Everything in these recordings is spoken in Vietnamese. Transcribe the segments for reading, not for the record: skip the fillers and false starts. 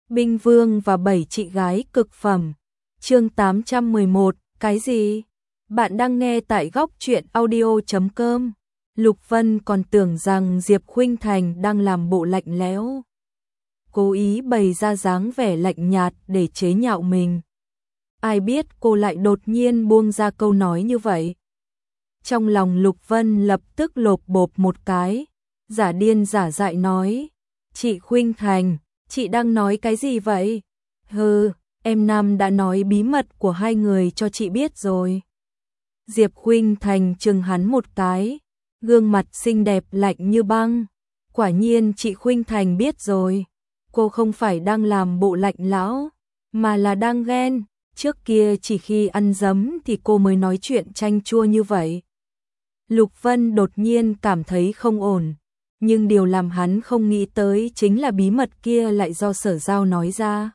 Binh Vương và 7 chị gái cực phẩm. Chương 811, cái gì? Bạn đang nghe tại góc truyện audio.com. Lục Vân còn tưởng rằng Diệp Khuynh Thành đang làm bộ lạnh lẽo, cố ý bày ra dáng vẻ lạnh nhạt để chế nhạo mình. Ai biết cô lại đột nhiên buông ra câu nói như vậy. Trong lòng Lục Vân lập tức lộp bộp một cái, giả điên giả dại nói: "Chị Khuynh Thành, chị đang nói cái gì vậy?" "Hừ, em Nam đã nói bí mật của hai người cho chị biết rồi." Diệp Khuynh Thành trừng hắn một cái, gương mặt xinh đẹp lạnh như băng. Quả nhiên chị Khuynh Thành biết rồi. Cô không phải đang làm bộ lạnh lẽo, mà là đang ghen. Trước kia chỉ khi ăn dấm thì cô mới nói chuyện chanh chua như vậy. Lục Vân đột nhiên cảm thấy không ổn, nhưng điều làm hắn không nghĩ tới chính là bí mật kia lại do Sở Giao nói ra.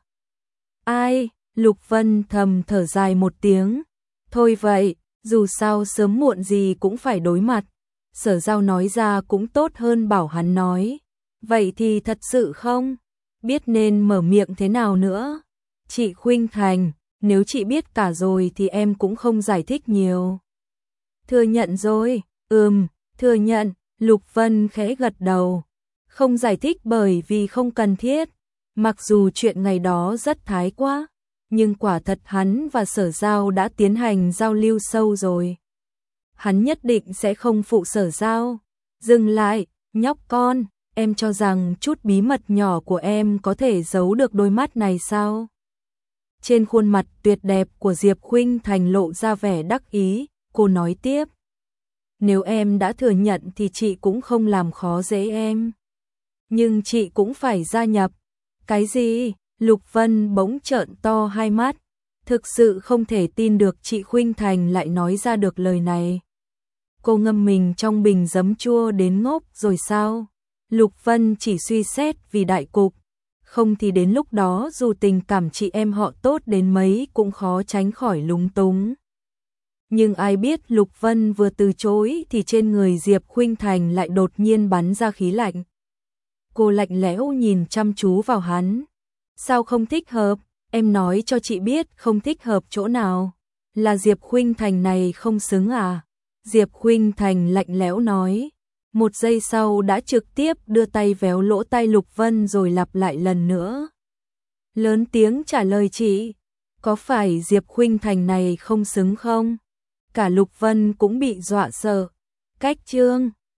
Ai? Lục Vân thầm thở dài một tiếng. Thôi vậy, dù sao sớm muộn gì cũng phải đối mặt. Sở Giao nói ra cũng tốt hơn bảo hắn nói. Vậy thì thật sự không biết nên mở miệng thế nào nữa. Chị Khuynh Thành, nếu chị biết cả rồi thì em cũng không giải thích nhiều. Thừa nhận rồi, thừa nhận. Lục Vân khẽ gật đầu. Không giải thích bởi vì không cần thiết. Mặc dù chuyện ngày đó rất thái quá, nhưng quả thật hắn và Sở Giao đã tiến hành giao lưu sâu rồi. Hắn nhất định sẽ không phụ Sở Giao. Dừng lại, nhóc con, em cho rằng chút bí mật nhỏ của em có thể giấu được đôi mắt này sao? Trên khuôn mặt tuyệt đẹp của Diệp Khuynh Thành lộ ra vẻ đắc ý, cô nói tiếp. Nếu em đã thừa nhận thì chị cũng không làm khó dễ em. Nhưng chị cũng phải gia nhập. Cái gì? Lục Vân bỗng trợn to hai mắt. Thực sự không thể tin được chị Khuynh Thành lại nói ra được lời này. Cô ngâm mình trong bình giấm chua đến ngốc rồi sao? Lục Vân chỉ suy xét vì đại cục. Không thì đến lúc đó dù tình cảm chị em họ tốt đến mấy cũng khó tránh khỏi lúng túng. Nhưng ai biết Lục Vân vừa từ chối thì trên người Diệp Khuynh Thành lại đột nhiên bắn ra khí lạnh. Cô lạnh lẽo nhìn chăm chú vào hắn. Sao không thích hợp? Em nói cho chị biết không thích hợp chỗ nào. Là Diệp Khuynh Thành này không xứng à? Diệp Khuynh Thành lạnh lẽo nói. Một giây sau đã trực tiếp đưa tay véo lỗ tai Lục Vân rồi lặp lại lần nữa. Lớn tiếng trả lời chị. Có phải Diệp Khuynh Thành này không xứng không? Cả Lục Vân cũng bị dọa sợ. Cách chương